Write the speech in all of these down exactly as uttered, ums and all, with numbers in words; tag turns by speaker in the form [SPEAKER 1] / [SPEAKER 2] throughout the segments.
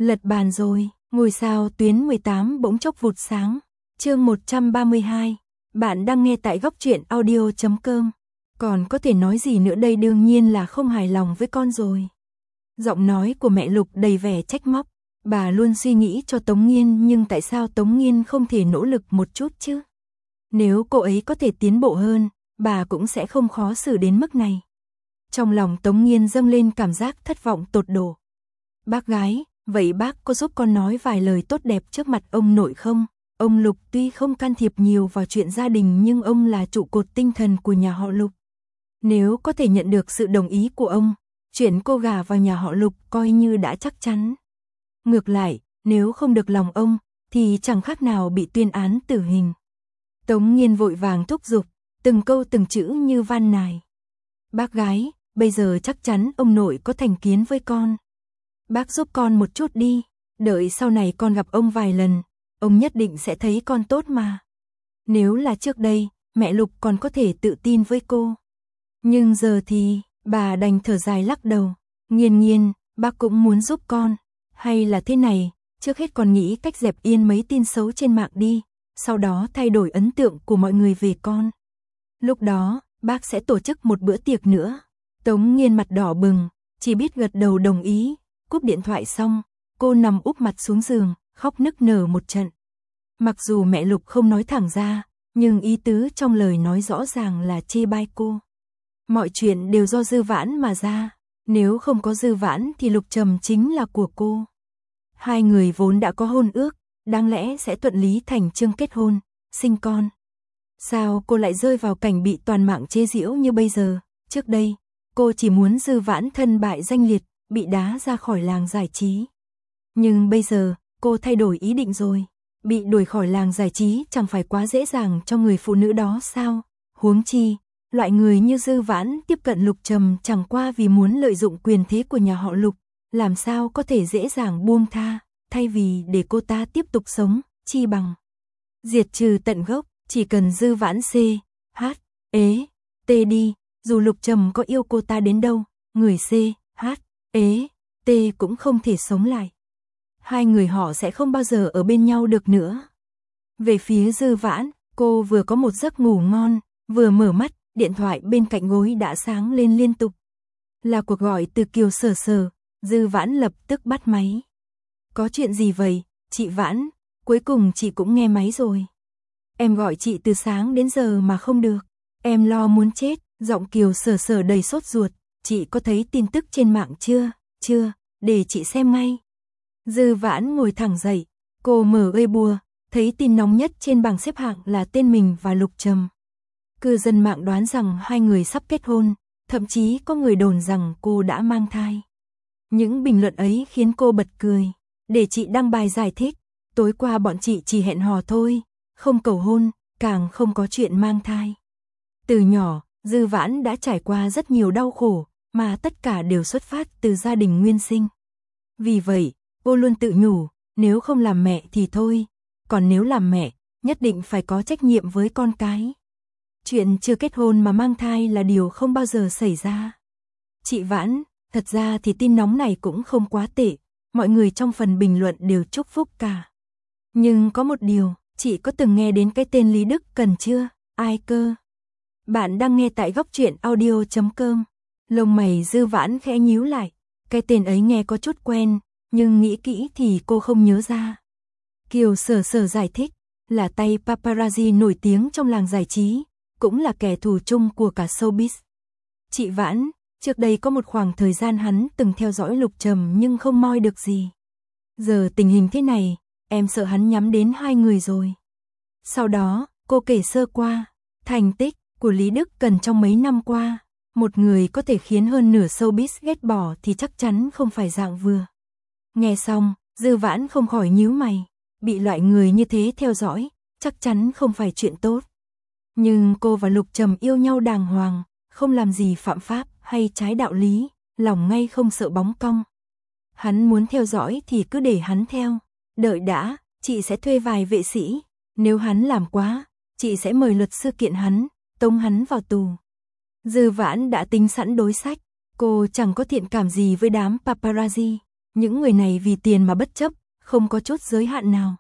[SPEAKER 1] Lật bàn rồi, ngôi sao tuyến mười tám bỗng chốc vụt sáng. Chương một trăm ba mươi hai. Bạn đang nghe tại góc truyện audio chấm com. Còn có thể nói gì nữa đây, đương nhiên là không hài lòng với con rồi. Giọng nói của mẹ Lục đầy vẻ trách móc. Bà luôn suy nghĩ cho Tống Nghiên, nhưng tại sao Tống Nghiên không thể nỗ lực một chút chứ? Nếu cô ấy có thể tiến bộ hơn, bà cũng sẽ không khó xử đến mức này. Trong lòng Tống Nghiên dâng lên cảm giác thất vọng tột độ. Bác gái, vậy bác có giúp con nói vài lời tốt đẹp trước mặt ông nội không? Ông Lục tuy không can thiệp nhiều vào chuyện gia đình, nhưng ông là trụ cột tinh thần của nhà họ Lục. Nếu có thể nhận được sự đồng ý của ông, chuyện cô gả vào nhà họ Lục coi như đã chắc chắn. Ngược lại, nếu không được lòng ông, thì chẳng khác nào bị tuyên án tử hình. Tống Nghiên vội vàng thúc giục, từng câu từng chữ như van nài. Bác gái, bây giờ chắc chắn ông nội có thành kiến với con. Bác giúp con một chút đi, đợi sau này con gặp ông vài lần, ông nhất định sẽ thấy con tốt mà. Nếu là trước đây, mẹ Lục còn có thể tự tin với cô. Nhưng giờ thì, bà đành thở dài lắc đầu. Nghiên Nghiên, bác cũng muốn giúp con. Hay là thế này, trước hết con nghĩ cách dẹp yên mấy tin xấu trên mạng đi, sau đó thay đổi ấn tượng của mọi người về con. Lúc đó, bác sẽ tổ chức một bữa tiệc nữa. Tống Nghiên mặt đỏ bừng, chỉ biết gật đầu đồng ý. Cúp điện thoại xong, cô nằm úp mặt xuống giường, khóc nức nở một trận. Mặc dù mẹ Lục không nói thẳng ra, nhưng ý tứ trong lời nói rõ ràng là chê bai cô. Mọi chuyện đều do Dư Vãn mà ra, nếu không có Dư Vãn thì Lục Trầm chính là của cô. Hai người vốn đã có hôn ước, đáng lẽ sẽ thuận lý thành chương kết hôn, sinh con. Sao cô lại rơi vào cảnh bị toàn mạng chế giễu như bây giờ? Trước đây, cô chỉ muốn Dư Vãn thân bại danh liệt, bị đá ra khỏi làng giải trí. Nhưng bây giờ, cô thay đổi ý định rồi. Bị đuổi khỏi làng giải trí chẳng phải quá dễ dàng cho người phụ nữ đó sao? Huống chi, loại người như Dư Vãn tiếp cận Lục Trầm chẳng qua vì muốn lợi dụng quyền thế của nhà họ Lục, làm sao có thể dễ dàng buông tha, thay vì để cô ta tiếp tục sống, chi bằng diệt trừ tận gốc, chỉ cần Dư Vãn C, H, ế, T đi, dù Lục Trầm có yêu cô ta đến đâu, người C, H, ế, T cũng không thể sống lại. Hai người họ sẽ không bao giờ ở bên nhau được nữa. Về phía Dư Vãn, cô vừa có một giấc ngủ ngon, vừa mở mắt, điện thoại bên cạnh gối đã sáng lên liên tục. Là cuộc gọi từ Kiều Sở Sở. Dư Vãn lập tức bắt máy. Có chuyện gì vậy, chị Vãn? Cuối cùng chị cũng nghe máy rồi. Em gọi chị từ sáng đến giờ mà không được. Em lo muốn chết. Giọng Kiều Sở Sở đầy sốt ruột. Chị có thấy tin tức trên mạng chưa? Chưa, để chị xem ngay. Dư Vãn ngồi thẳng dậy. Cô mở Weibo, thấy tin nóng nhất trên bảng xếp hạng là tên mình và Lục Trầm. Cư dân mạng đoán rằng hai người sắp kết hôn, thậm chí có người đồn rằng cô đã mang thai. Những bình luận ấy khiến cô bật cười. Để chị đăng bài giải thích, tối qua bọn chị chỉ hẹn hò thôi, không cầu hôn, càng không có chuyện mang thai. Từ nhỏ, Dư Vãn đã trải qua rất nhiều đau khổ, mà tất cả đều xuất phát từ gia đình nguyên sinh. Vì vậy, cô luôn tự nhủ, nếu không làm mẹ thì thôi, còn nếu làm mẹ, nhất định phải có trách nhiệm với con cái. Chuyện chưa kết hôn mà mang thai là điều không bao giờ xảy ra. Chị Vãn, thật ra thì tin nóng này cũng không quá tệ, mọi người trong phần bình luận đều chúc phúc cả. Nhưng có một điều, chị có từng nghe đến cái tên Lý Đức Cần chưa? Ai cơ? Bạn đang nghe tại góc truyện audio chấm com. Lông mày Dư Vãn khẽ nhíu lại, cái tên ấy nghe có chút quen, nhưng nghĩ kỹ thì cô không nhớ ra. Kiều Sở Sở giải thích, là tay paparazzi nổi tiếng trong làng giải trí, cũng là kẻ thù chung của cả showbiz. Chị Vãn, trước đây có một khoảng thời gian hắn từng theo dõi Lục Trầm nhưng không moi được gì. Giờ tình hình thế này, em sợ hắn nhắm đến hai người rồi. Sau đó, cô kể sơ qua, thành tích của Lý Đức Cần trong mấy năm qua, một người có thể khiến hơn nửa showbiz ghét bỏ thì chắc chắn không phải dạng vừa. Nghe xong, Dư Vãn không khỏi nhíu mày, bị loại người như thế theo dõi, chắc chắn không phải chuyện tốt. Nhưng cô và Lục Trầm yêu nhau đàng hoàng, không làm gì phạm pháp hay trái đạo lý, lòng ngay không sợ bóng cong. Hắn muốn theo dõi thì cứ để hắn theo, đợi đã, chị sẽ thuê vài vệ sĩ, nếu hắn làm quá, chị sẽ mời luật sư kiện hắn, tống hắn vào tù. Dư Vãn đã tính sẵn đối sách, cô chẳng có thiện cảm gì với đám paparazzi, Những người này vì tiền mà bất chấp, không có chốt giới hạn nào.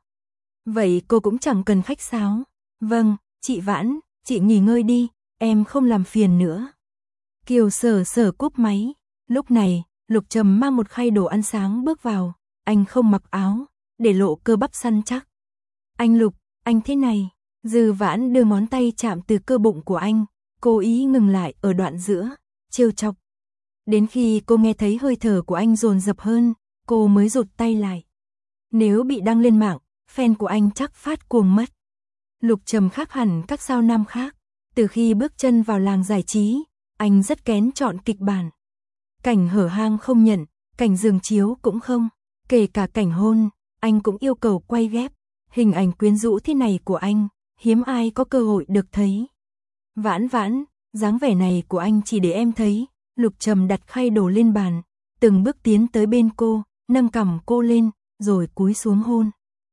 [SPEAKER 1] Vậy cô cũng chẳng cần khách sáo. Vâng, chị Vãn, chị nghỉ ngơi đi, em không làm phiền nữa. Kiều Sở Sở cúp máy. Lúc này, Lục Trầm mang một khay đồ ăn sáng bước vào. Anh không mặc áo, để lộ cơ bắp săn chắc. Anh Lục, anh thế này. Dư Vãn đưa ngón tay chạm từ cơ bụng của anh, cố ý ngừng lại ở đoạn giữa, trêu chọc. Đến khi cô nghe thấy hơi thở của anh dồn dập hơn, cô mới rụt tay lại. Nếu bị đăng lên mạng, fan của anh chắc phát cuồng mất. Lục Trầm khác hẳn các sao nam khác. Từ khi bước chân vào làng giải trí, anh rất kén chọn kịch bản. Cảnh hở hang không nhận, cảnh giường chiếu cũng không. Kể cả cảnh hôn, anh cũng yêu cầu quay ghép. Hình ảnh quyến rũ thế này của anh, hiếm ai có cơ hội được thấy. Vãn Vãn, dáng vẻ này của anh chỉ để em thấy. Lục Trầm đặt khay đồ lên bàn, từng bước tiến tới bên cô, nâng cằm cô lên, rồi cúi xuống hôn.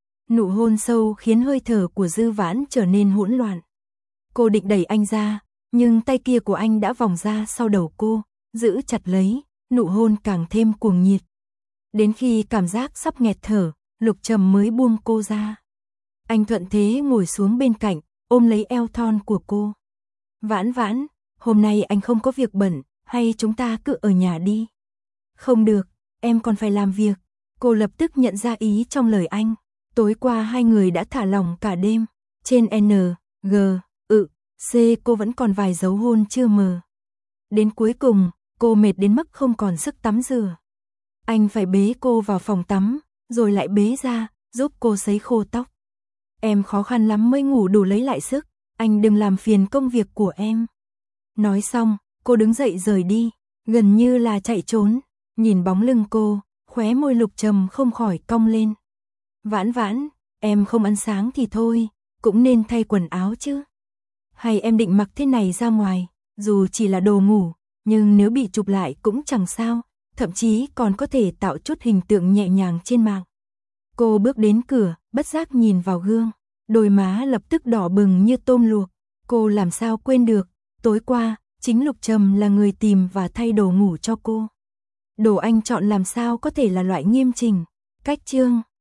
[SPEAKER 1] Nụ hôn sâu khiến hơi thở của Dư Vãn trở nên hỗn loạn. Cô định đẩy anh ra, nhưng tay kia của anh đã vòng ra sau đầu cô, giữ chặt lấy, nụ hôn càng thêm cuồng nhiệt. Đến khi cảm giác sắp nghẹt thở, Lục Trầm mới buông cô ra. Anh thuận thế ngồi xuống bên cạnh, ôm lấy eo thon của cô. Vãn Vãn, hôm nay anh không có việc bận, hay chúng ta cứ ở nhà đi? Không được, em còn phải làm việc. Cô lập tức nhận ra ý trong lời anh. Tối qua hai người đã thả lỏng cả đêm. Trên N, G, ự, C cô vẫn còn vài dấu hôn chưa mờ. Đến cuối cùng, cô mệt đến mức không còn sức tắm rửa. Anh phải bế cô vào phòng tắm, rồi lại bế ra, giúp cô sấy khô tóc. Em khó khăn lắm mới ngủ đủ lấy lại sức, anh đừng làm phiền công việc của em. Nói xong, cô đứng dậy rời đi, gần như là chạy trốn. Nhìn bóng lưng cô, khóe môi Lục Trầm không khỏi cong lên. Vãn Vãn, em không ăn sáng thì thôi, cũng nên thay quần áo chứ. Hay em định mặc thế này ra ngoài, dù chỉ là đồ ngủ, nhưng nếu bị chụp lại cũng chẳng sao, thậm chí còn có thể tạo chút hình tượng nhẹ nhàng trên mạng. Cô bước đến cửa, bất giác nhìn vào gương, đôi má lập tức đỏ bừng như tôm luộc. Cô làm sao quên được, tối qua, chính Lục Trầm là người tìm và thay đồ ngủ cho cô. Đồ anh chọn làm sao có thể là loại nghiêm chỉnh. Cách chương